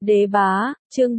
Đế bá, chương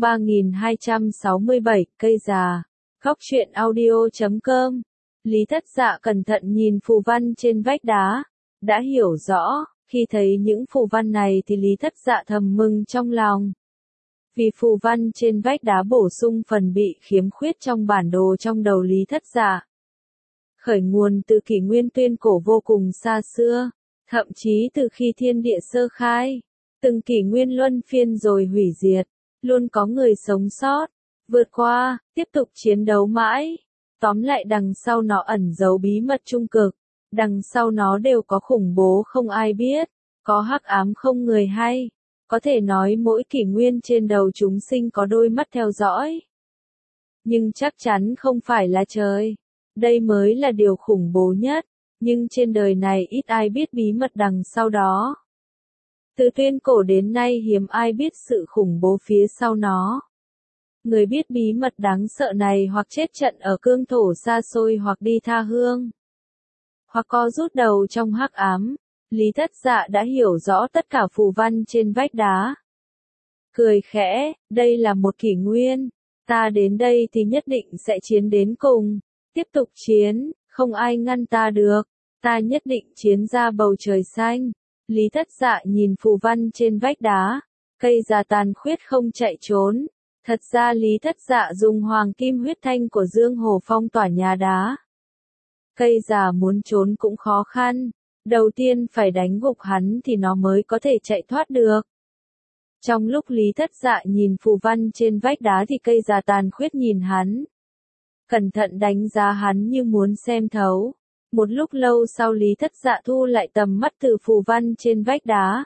3267, cây già. Góc truyện audio.com. Lý Thất Dạ cẩn thận nhìn phù văn trên vách đá. Đã hiểu rõ, khi thấy những phù văn này thì Lý Thất Dạ thầm mừng trong lòng. Vì phù văn trên vách đá bổ sung phần bị khiếm khuyết trong bản đồ trong đầu Lý Thất Dạ. Khởi nguồn từ kỷ nguyên tuyên cổ vô cùng xa xưa, thậm chí từ khi thiên địa sơ khai. Từng kỷ nguyên luân phiên rồi hủy diệt, luôn có người sống sót, vượt qua, tiếp tục chiến đấu mãi. Tóm lại đằng sau nó ẩn giấu bí mật trung cực, đằng sau nó đều có khủng bố không ai biết, có hắc ám không người hay. Có thể nói mỗi kỷ nguyên trên đầu chúng sinh có đôi mắt theo dõi. Nhưng chắc chắn không phải là trời. Đây mới là điều khủng bố nhất, nhưng trên đời này ít ai biết bí mật đằng sau đó. Từ tuyên cổ đến nay hiếm ai biết sự khủng bố phía sau nó. Người biết bí mật đáng sợ này hoặc chết trận ở cương thổ xa xôi hoặc đi tha hương, hoặc có rút đầu trong hắc ám. Lý Thất Dạ đã hiểu rõ tất cả phù văn trên vách đá. Cười khẽ, đây là một kỷ nguyên. Ta đến đây thì nhất định sẽ chiến đến cùng. Tiếp tục chiến, không ai ngăn ta được. Ta nhất định chiến ra bầu trời xanh. Lý Thất Dạ nhìn phù văn trên vách đá. Cây già tàn khuyết không chạy trốn. Thật ra Lý Thất Dạ dùng hoàng kim huyết thanh của Dương Hồ phong tỏa nhà đá. Cây già muốn trốn cũng khó khăn. Đầu tiên phải đánh gục hắn thì nó mới có thể chạy thoát được. Trong lúc Lý Thất Dạ nhìn phù văn trên vách đá thì cây già tàn khuyết nhìn hắn. Cẩn thận đánh giá hắn như muốn xem thấu. Một lúc lâu sau Lý Thất Dạ thu lại tầm mắt từ phù văn trên vách đá.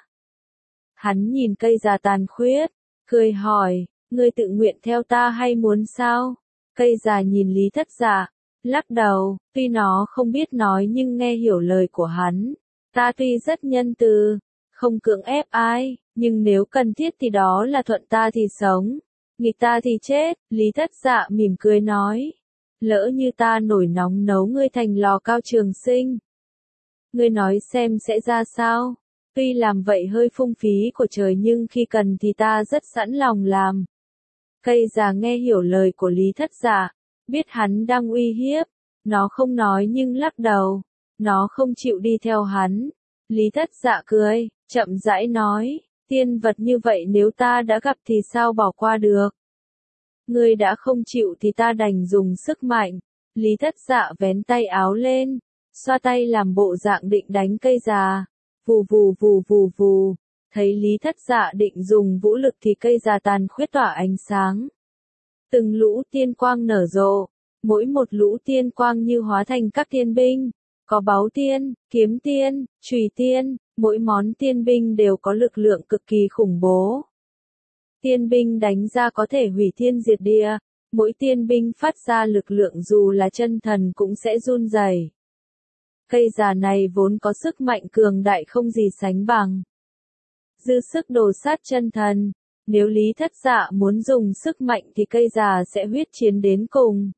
Hắn nhìn cây già tàn khuyết, cười hỏi, ngươi tự nguyện theo ta hay muốn sao? Cây già nhìn Lý Thất Dạ, lắc đầu, tuy nó không biết nói nhưng nghe hiểu lời của hắn. Ta tuy rất nhân từ, không cưỡng ép ai, nhưng nếu cần thiết thì đó là thuận ta thì sống, nghịch ta thì chết. Lý Thất Dạ mỉm cười nói, lỡ như ta nổi nóng nấu ngươi thành lò cao trường sinh, ngươi nói xem sẽ ra sao? Tuy làm vậy hơi phung phí của trời nhưng khi cần thì ta rất sẵn lòng làm. Cây già nghe hiểu lời của Lý Thất Dạ, biết hắn đang uy hiếp, nó không nói nhưng lắc đầu, nó không chịu đi theo hắn. Lý Thất Dạ cười, chậm rãi nói, tiên vật như vậy nếu ta đã gặp thì sao bỏ qua được. Ngươi đã không chịu thì ta đành dùng sức mạnh. Lý Thất Dạ vén tay áo lên, xoa tay làm bộ dạng định đánh cây già. Vù vù vù vù vù, thấy Lý Thất Dạ định dùng vũ lực thì cây già tàn khuyết tỏa ánh sáng. Từng lũ tiên quang nở rộ, mỗi một lũ tiên quang như hóa thành các tiên binh, có báu tiên, kiếm tiên, chùy tiên, mỗi món tiên binh đều có lực lượng cực kỳ khủng bố. Tiên binh đánh ra có thể hủy thiên diệt địa, mỗi tiên binh phát ra lực lượng dù là chân thần cũng sẽ run rẩy. Cây già này vốn có sức mạnh cường đại không gì sánh bằng. Dư sức đồ sát chân thần. Nếu Lý Thất Dạ muốn dùng sức mạnh thì cây già sẽ huyết chiến đến cùng.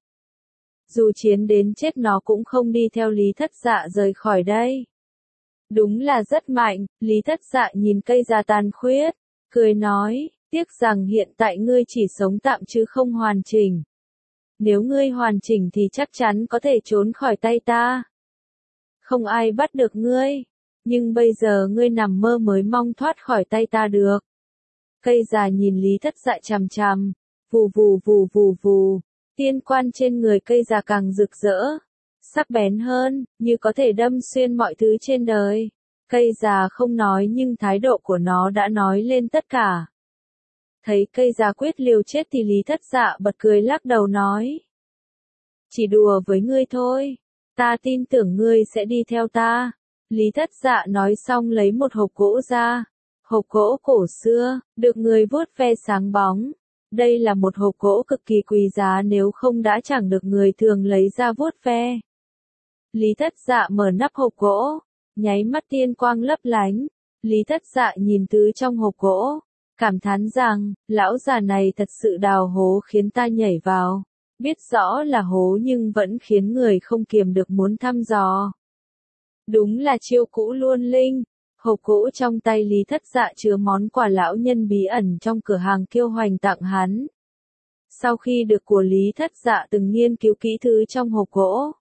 Dù chiến đến chết nó cũng không đi theo Lý Thất Dạ rời khỏi đây. Đúng là rất mạnh. Lý Thất Dạ nhìn cây già tàn khuyết, cười nói, tiếc rằng hiện tại ngươi chỉ sống tạm chứ không hoàn chỉnh. Nếu ngươi hoàn chỉnh thì chắc chắn có thể trốn khỏi tay ta. Không ai bắt được ngươi. Nhưng bây giờ ngươi nằm mơ mới mong thoát khỏi tay ta được. Cây già nhìn Lý Thất Dạ chằm chằm, vù vù vù vù vù, tiên quan trên người cây già càng rực rỡ, sắc bén hơn, như có thể đâm xuyên mọi thứ trên đời. Cây già không nói nhưng thái độ của nó đã nói lên tất cả. Thấy cây già quyết liều chết thì Lý Thất Dạ bật cười lắc đầu nói, chỉ đùa với ngươi thôi, ta tin tưởng ngươi sẽ đi theo ta. Lý Thất Dạ nói xong lấy một hộp gỗ ra. Hộp gỗ cổ xưa, được người vuốt ve sáng bóng. Đây là một hộp gỗ cực kỳ quý giá nếu không đã chẳng được người thường lấy ra vuốt ve. Lý Thất Dạ mở nắp hộp gỗ, nháy mắt tiên quang lấp lánh. Lý Thất Dạ nhìn thứ trong hộp gỗ, cảm thán rằng, lão già này thật sự đào hố khiến ta nhảy vào. Biết rõ là hố nhưng vẫn khiến người không kiềm được muốn thăm dò. Đúng là chiêu cũ luôn linh. Hộp gỗ trong tay Lý Thất Dạ chứa món quà lão nhân bí ẩn trong cửa hàng Kiêu Hoành tặng hắn. Sau khi được của Lý Thất Dạ từng nghiên cứu kỹ thứ trong hộp gỗ,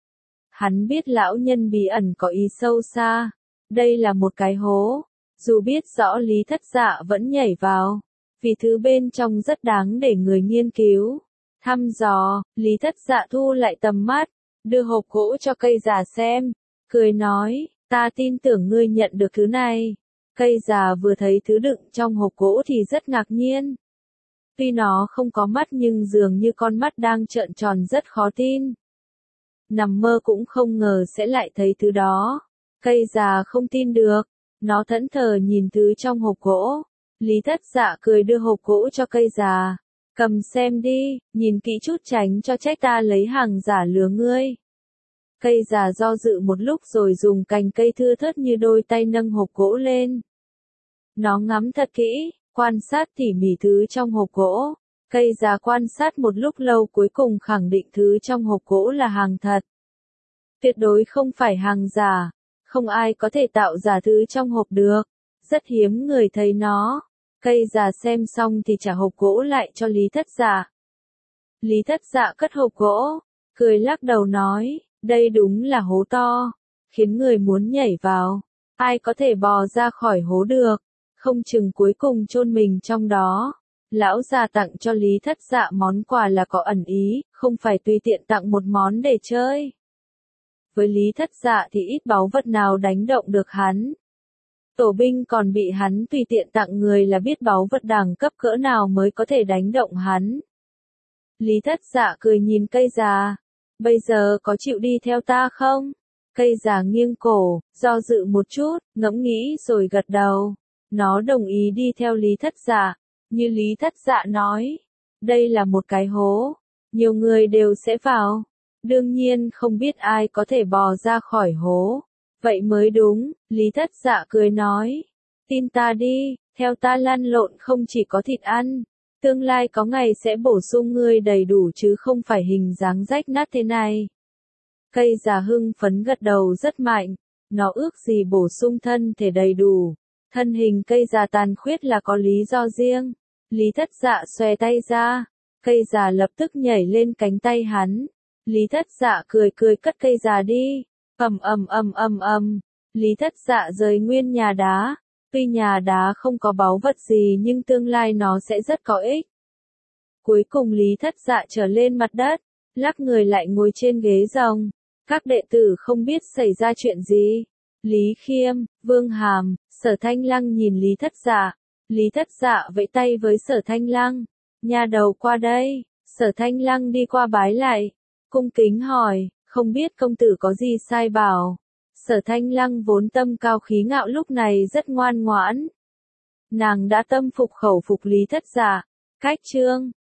hắn biết lão nhân bí ẩn có ý sâu xa. Đây là một cái hố. Dù biết rõ Lý Thất Dạ vẫn nhảy vào, vì thứ bên trong rất đáng để người nghiên cứu. Thăm dò, Lý Thất Dạ thu lại tầm mắt, đưa hộp gỗ cho cây già xem, cười nói, ta tin tưởng ngươi nhận được thứ này. Cây già vừa thấy thứ đựng trong hộp gỗ thì rất ngạc nhiên. Tuy nó không có mắt nhưng dường như con mắt đang trợn tròn rất khó tin. Nằm mơ cũng không ngờ sẽ lại thấy thứ đó. Cây già không tin được, nó thẫn thờ nhìn thứ trong hộp gỗ. Lý Thất Dạ cười đưa hộp gỗ cho cây già. Cầm xem đi, nhìn kỹ chút tránh cho trách ta lấy hàng giả lừa ngươi. Cây già do dự một lúc rồi dùng cành cây thưa thớt như đôi tay nâng hộp gỗ lên. Nó ngắm thật kỹ, quan sát tỉ mỉ thứ trong hộp gỗ. Cây già quan sát một lúc lâu cuối cùng khẳng định thứ trong hộp gỗ là hàng thật. Tuyệt đối không phải hàng giả. Không ai có thể tạo giả thứ trong hộp được. Rất hiếm người thấy nó. Cây già xem xong thì trả hộp gỗ lại cho Lý Thất Dạ. Lý Thất Dạ cất hộp gỗ, cười lắc đầu nói, đây đúng là hố to, khiến người muốn nhảy vào. Ai có thể bò ra khỏi hố được, không chừng cuối cùng chôn mình trong đó. Lão già tặng cho Lý Thất Dạ món quà là có ẩn ý, không phải tùy tiện tặng một món để chơi. Với Lý Thất Dạ thì ít báu vật nào đánh động được hắn. Tổ binh còn bị hắn tùy tiện tặng người là biết báu vật đẳng cấp cỡ nào mới có thể đánh động hắn. Lý Thất Dạ cười nhìn cây già. Bây giờ có chịu đi theo ta không? Cây già nghiêng cổ, do dự một chút, ngẫm nghĩ rồi gật đầu. Nó đồng ý đi theo Lý Thất Dạ. Như Lý Thất Dạ nói, đây là một cái hố. Nhiều người đều sẽ vào. Đương nhiên không biết ai có thể bò ra khỏi hố. Vậy mới đúng, Lý Thất Dạ cười nói. Tin ta đi, theo ta lăn lộn không chỉ có thịt ăn. Tương lai có ngày sẽ bổ sung ngươi đầy đủ chứ không phải hình dáng rách nát thế này. Cây già hưng phấn gật đầu rất mạnh. Nó ước gì bổ sung thân thể đầy đủ. Thân hình cây già tàn khuyết là có lý do riêng. Lý Thất Dạ xòe tay ra. Cây già lập tức nhảy lên cánh tay hắn. Lý Thất Dạ cười cất cây già đi. Lý Thất Dạ rời nguyên nhà đá. Tuy nhà đá không có báu vật gì nhưng tương lai nó sẽ rất có ích. Cuối cùng Lý Thất Dạ trở lên mặt đất, lắc người lại ngồi trên ghế rồng. Các đệ tử không biết xảy ra chuyện gì. Lý Khiêm, Vương Hàm, Sở Thanh Lăng nhìn Lý Thất Dạ. Lý Thất Dạ vẫy tay với Sở Thanh Lăng. Nha đầu qua đây. Sở Thanh Lăng đi qua bái lại. Cung kính hỏi, không biết công tử có gì sai bảo. Sở Thanh Lăng vốn tâm cao khí ngạo lúc này rất ngoan ngoãn. Nàng đã tâm phục khẩu phục Lý Thất Dạ. Cách chương